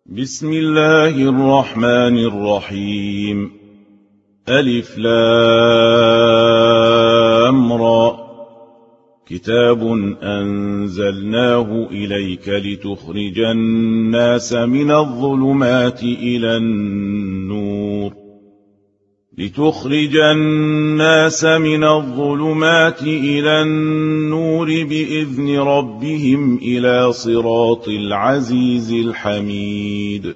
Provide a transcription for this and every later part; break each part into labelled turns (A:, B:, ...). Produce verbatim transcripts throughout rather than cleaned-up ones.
A: بسم الله الرحمن الرحيم. ألف لام را. كتاب أنزلناه إليك لتخرج الناس من الظلمات إلى النور لتخرج الناس من الظلمات إلى النور بإذن ربهم إلى صراط العزيز الحميد.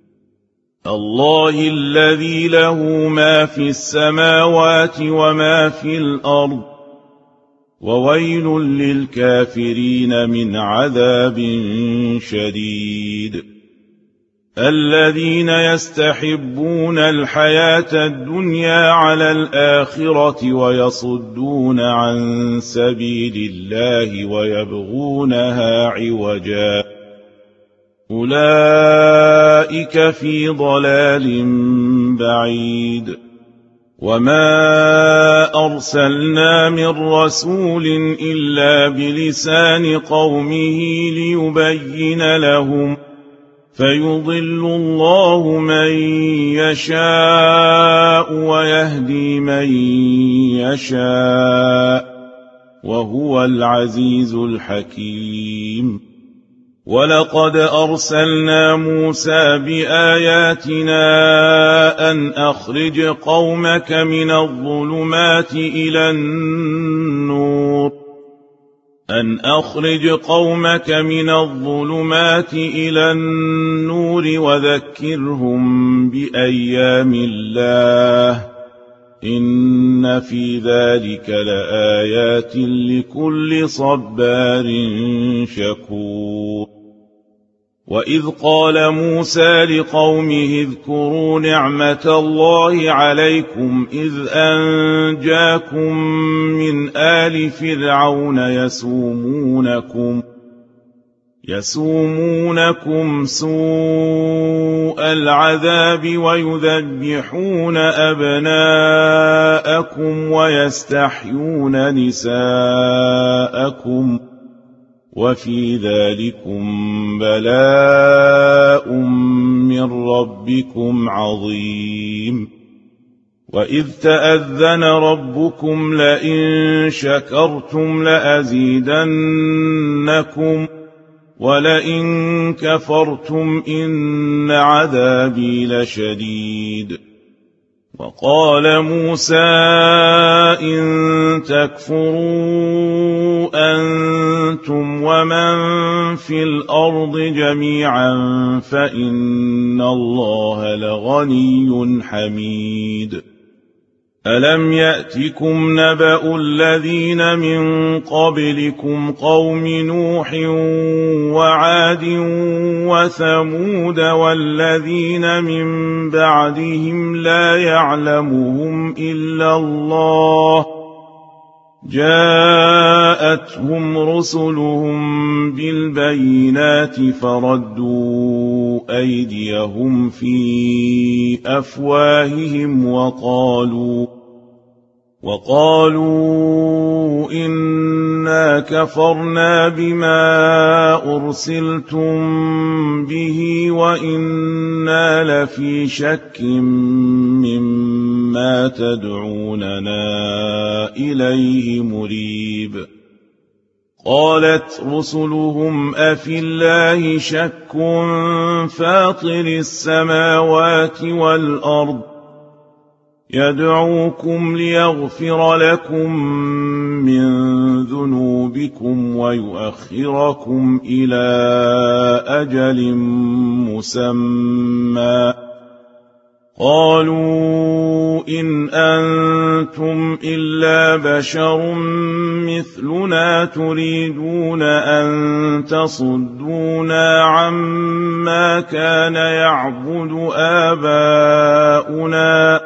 A: الله الذي له ما في السماوات وما في الأرض، وويل للكافرين من عذاب شديد. الذين يستحبون الحياة الدنيا على الآخرة ويصدون عن سبيل الله ويبغونها عوجا، أولئك في ضلال بعيد. وما أرسلنا من رسول إلا بلسان قومه ليبين لهم، فيضل الله من يشاء ويهدي من يشاء، وهو العزيز الحكيم. ولقد أرسلنا موسى بآياتنا أن أخرج قومك من الظلمات إلى النور أن أخرج قومك من الظلمات إلى النور وذكرهم بأيام الله، إن في ذلك لآيات لكل صبار شكور. وإذ قال موسى لقومه اذكروا نعمة الله عليكم إذ أنجاكم من آل فرعون يسومونكم يسومونكم سوء العذاب ويذبحون أبناءكم ويستحيون نساءكم، وفي ذلكم بلاء من ربكم عظيم. وإذ تأذن ربكم لئن شكرتم لأزيدنكم ولئن كفرتم إن عذابي لشديد. وقال موسى إن تكفروا أنتم ومن في الأرض جميعا فإن الله لغني حميد. ألم يأتكم نبأ الذين من قبلكم قوم نوح وعاد وثمود والذين من بعدهم لا يعلمهم إلا الله، جاءتهم رسلهم بالبينات فردوا أيديهم في أفواههم وقالوا وقالوا إنا كفرنا بما أرسلتم به وإنا لفي شك مما تدعوننا إليه مريب. قالت رسلهم أفي الله شك فاطر السماوات والأرض يدعوكم ليغفر لكم من ذنوبكم ويؤخركم إلى أجل مسمى. قالوا إن أنتم إلا بشر مثلنا تريدون أن تصدونا عما كان يعبد آباؤنا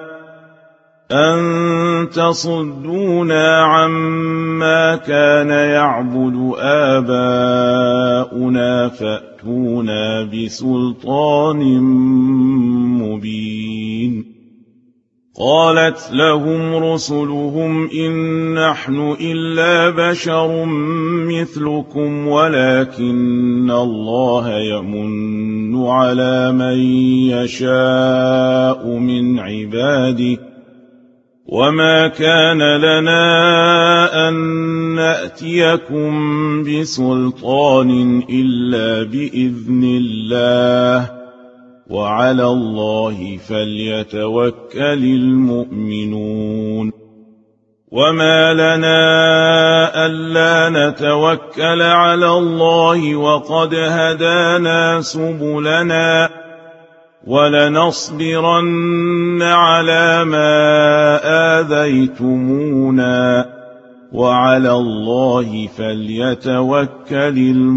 A: أن تصدونا عما كان يعبد آباؤنا فأتونا بسلطان مبين. قالت لهم رسلهم إن نحن إلا بشر مثلكم ولكن الله يمن على من يشاء من عباده وما كان لنا أن نأتيكم بسلطان إلا بإذن الله وعلى الله فليتوكل المؤمنون وما لنا ألا نتوكل على الله وقد هدانا سبلنا ولنصبرن على ما آذيتمونا وعلى الله فليتوكل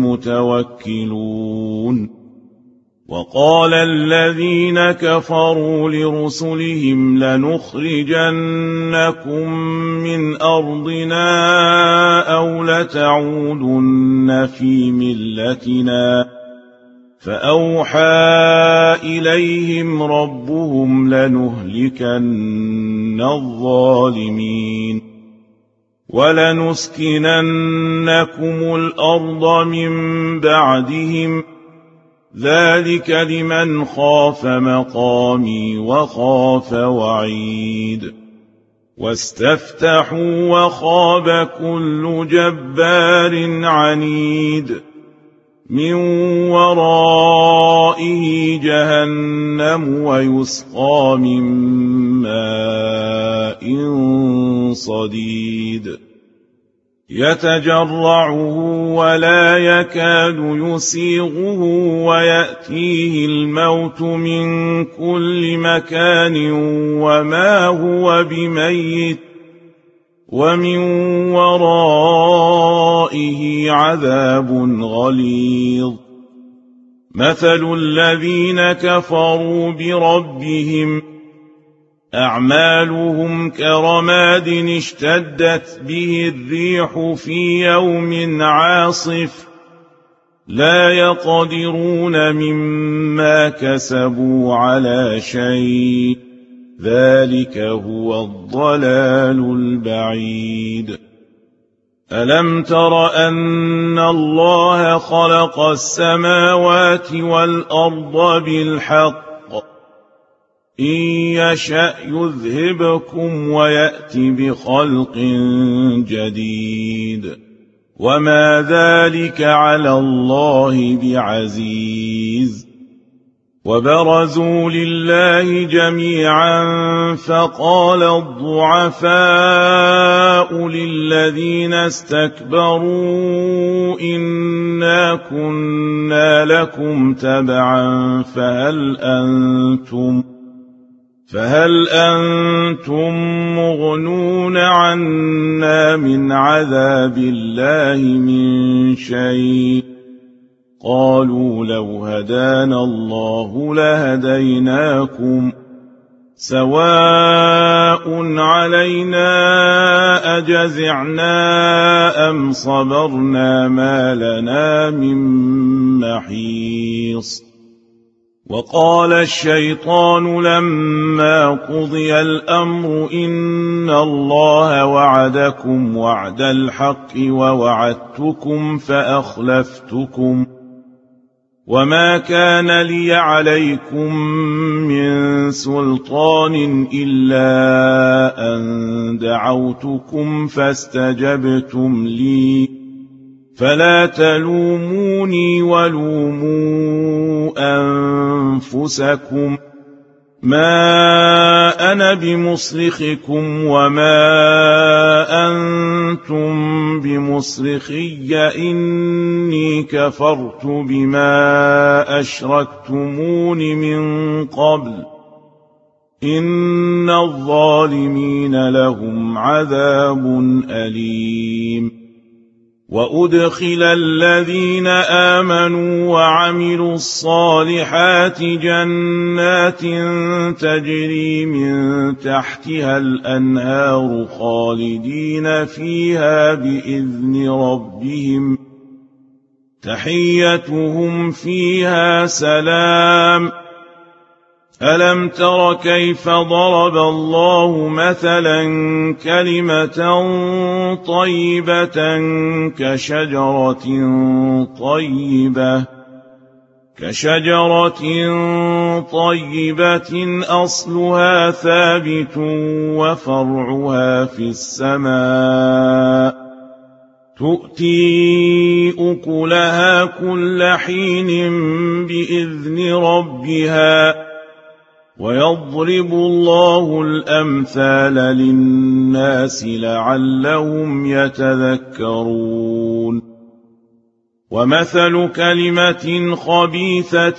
A: المتوكلون وقال الذين كفروا لرسلهم لنخرجنكم من أرضنا أو لتعودن في ملتنا فأوحى إليهم ربهم لنهلكن الظالمين ولنسكننكم الأرض من بعدهم ذلك لمن خاف مقامي وخاف وعيد واستفتحوا وخاب كل جبار عنيد من ورائه جهنم ويسقى من ماء صديد يتجرعه ولا يكاد يسيغه ويأتيه الموت من كل مكان وما هو بميت ومن ورائه عذاب غليظ مثل الذين كفروا بربهم أعمالهم كرماد اشتدت به الريح في يوم عاصف لا يقدرون مما كسبوا على شيء ذلك هو الضلال البعيد ألم تر أن الله خلق السماوات والأرض بالحق إن يشأ يذهبكم ويأت بخلق جديد وما ذلك على الله بعزيز وبرزوا لله جميعا فقال الضعفاء للذين استكبروا إنا كنا لكم تبعا فهل أنتم فهل أنتم مغنون عنا من عذاب الله من شيء قالوا لو هدانا الله لهديناكم سواء علينا أجزعنا أم صبرنا ما لنا من محيص وقال الشيطان لما قضي الأمر إن الله وعدكم وعد الحق ووعدتكم فأخلفتكم وما كان لي عليكم من سلطان إلا أن دعوتكم فاستجبتم لي فلا تلوموني ولوموا أنفسكم ما أنا بمصرخكم وما أنتم بمصرخي إني كفرت بما أشركتمون من قبل إن الظالمين لهم عذاب أليم وأدخل الذين آمنوا وعملوا الصالحات جنات تجري من تحتها الأنهار خالدين فيها بإذن ربهم تحيتهم فيها سلام ألم تر كيف ضرب الله مثلا كلمة طيبة كشجرة طيبة كشجرة طيبة أصلها ثابت وفرعها في السماء تؤتي أكلها كل حين بإذن ربها ويضرب الله الأمثال للناس لعلهم يتذكرون ومثل كلمة خبيثة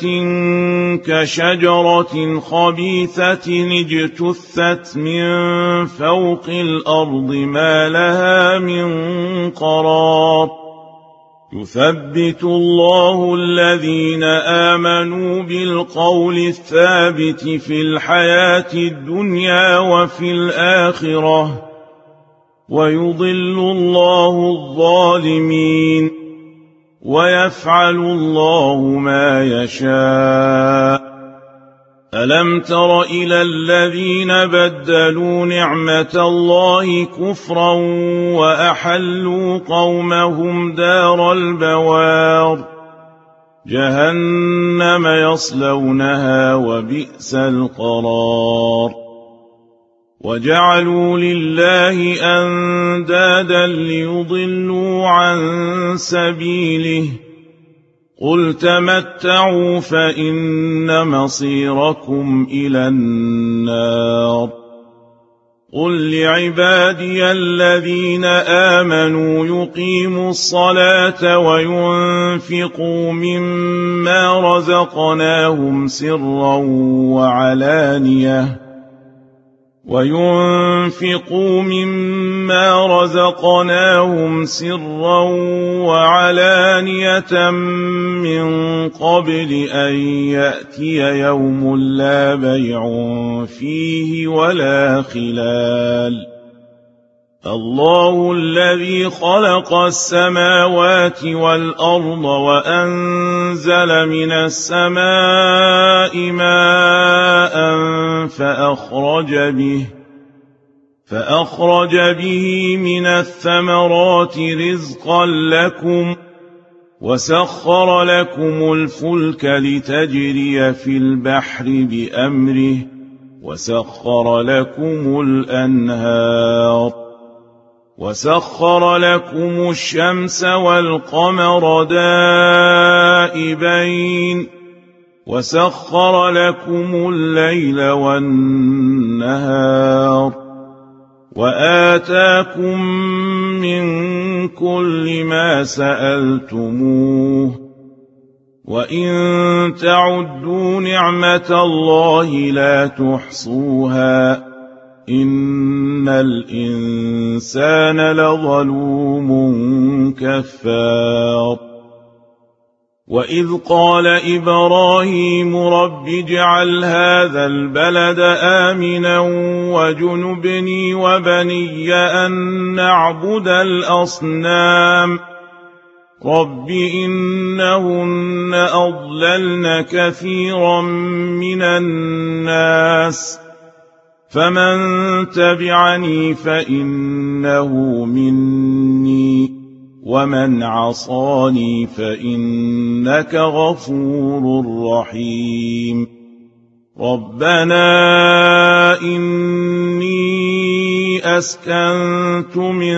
A: كشجرة خبيثة اجتثت من فوق الأرض ما لها من قرار يثبت الله الذين آمنوا بالقول الثابت في الحياة الدنيا وفي الآخرة ويضل الله الظالمين ويفعل الله ما يشاء ألم تر إلى الذين بدلوا نعمة الله كفرا وأحلوا قومهم دار البوار جهنم يصلونها وبئس القرار وجعلوا لله أندادا ليضلوا عن سبيله قل تمتعوا فإن مصيركم إلى النار قل لعبادي الذين آمنوا يقيموا الصلاة وينفقوا مما رزقناهم سرا وعلانية وينفقوا مما رزقناهم سرا وعلانية من قبل أن يأتي يوم لا بيع فيه ولا خلال الله الذي خلق السماوات والأرض وأنزل من السماء ماء فأخرج به فأخرج به من الثمرات رزقا لكم وسخر لكم الفلك لتجري في البحر بأمره وسخر لكم الأنهار وسخر لكم الشمس والقمر دائبين وسخر لكم الليل والنهار وآتاكم من كل ما سألتموه وإن تعدوا نعمة الله لا تحصوها إن الإنسان لظلوم كفار وإذ قال إبراهيم رب اجعل هذا البلد آمنا وجنبني وبني أن نعبد الأصنام رب إنهن أضللن كثيرا من الناس فمن تبعني فإنه مني ومن عصاني فإنك غفور رحيم ربنا إني أسكنت من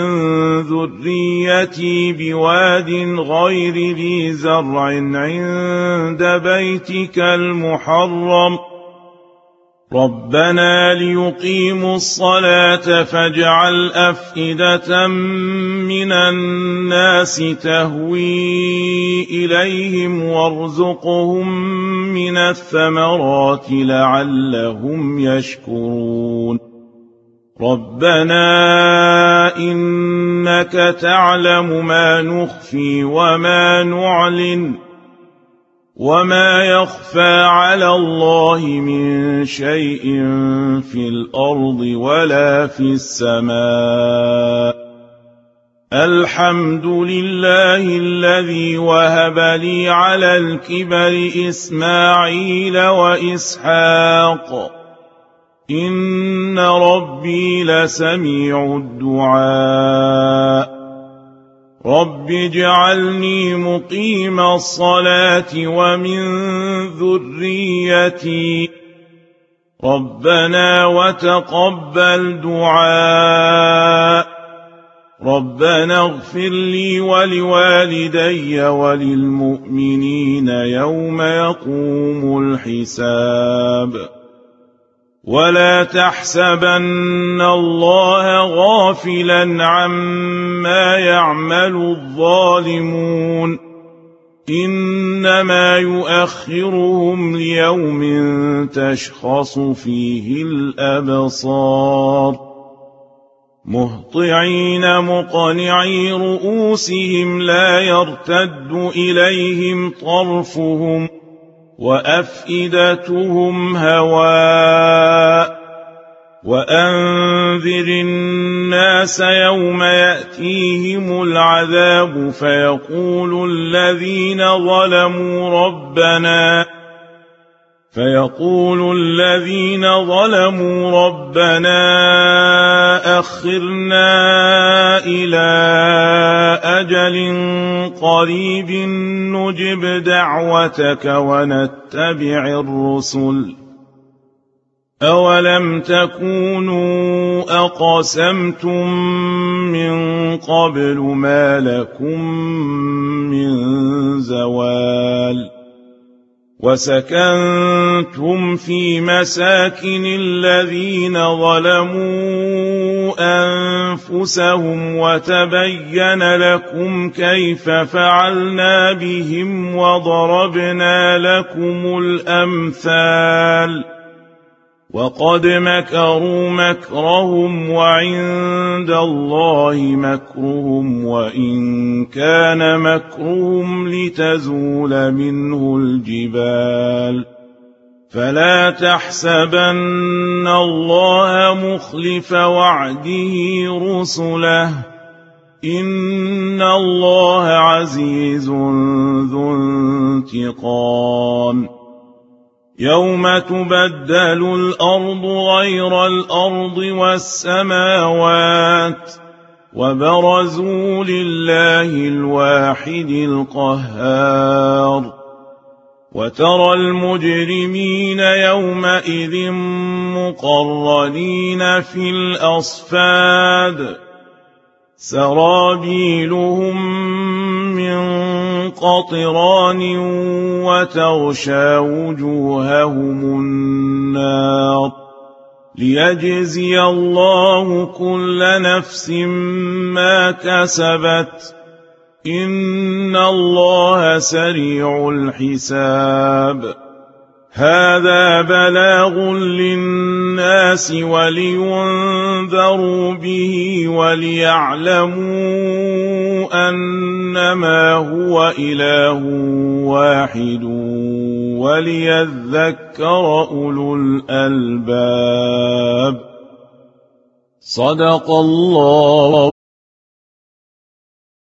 A: ذريتي بواد غير ذي زرع عند بيتك المحرم ربنا ليقيموا الصلاة فاجعل أفئدة من الناس تهوي إليهم وارزقهم من الثمرات لعلهم يشكرون ربنا إنك تعلم ما نخفي وما نعلن وما يخفى على الله من شيء في الأرض ولا في السماء الحمد لله الذي وهب لي على الكبر إسماعيل وإسحاق إن ربي لسميع الدعاء رب اجعلني مقيم الصلاة ومن ذريتي ربنا وتقبل دعاء ربنا اغفر لي ولوالدي وللمؤمنين يوم يقوم الحساب ولا تحسبن الله غافلا عما يعمل الظالمون إنما يؤخرهم ليوم تشخص فيه الأبصار مهطعين مقنعي رؤوسهم لا يرتد إليهم طرفهم وأفئدتهم هواء وأنذر الناس يوم يأتيهم العذاب فيقول الذين ظلموا ربنا فيقول الذين ظلموا ربنا أخرنا إلى أجل قريب نجب دعوتك ونتبع الرسل أولم تكونوا أقسمتم من قبل ما لكم من زوال وسكنتم في مساكن الذين ظلموا أنفسهم وتبين لكم كيف فعلنا بهم وضربنا لكم الأمثال وقد مكروا مكرهم وعند الله مكرهم وإن كان مكرهم لتزول منه الجبال فلا تحسبن الله مخلف وعده رسله إن الله عزيز ذو انتقام يوم تبدل الأرض غير الأرض والسماوات وبرزوا لله الواحد القهار وترى المجرمين يومئذ مقرنين في الأصفاد سرابيلهم من قطران وتغشى وجوههم النار ليجزي الله كل نفس ما كسبت إن الله سريع الحساب هذا بلاغ للناس ولينذروا به وليعلموا أنما هو إله واحد وليذكر أولو الألباب صدق الله.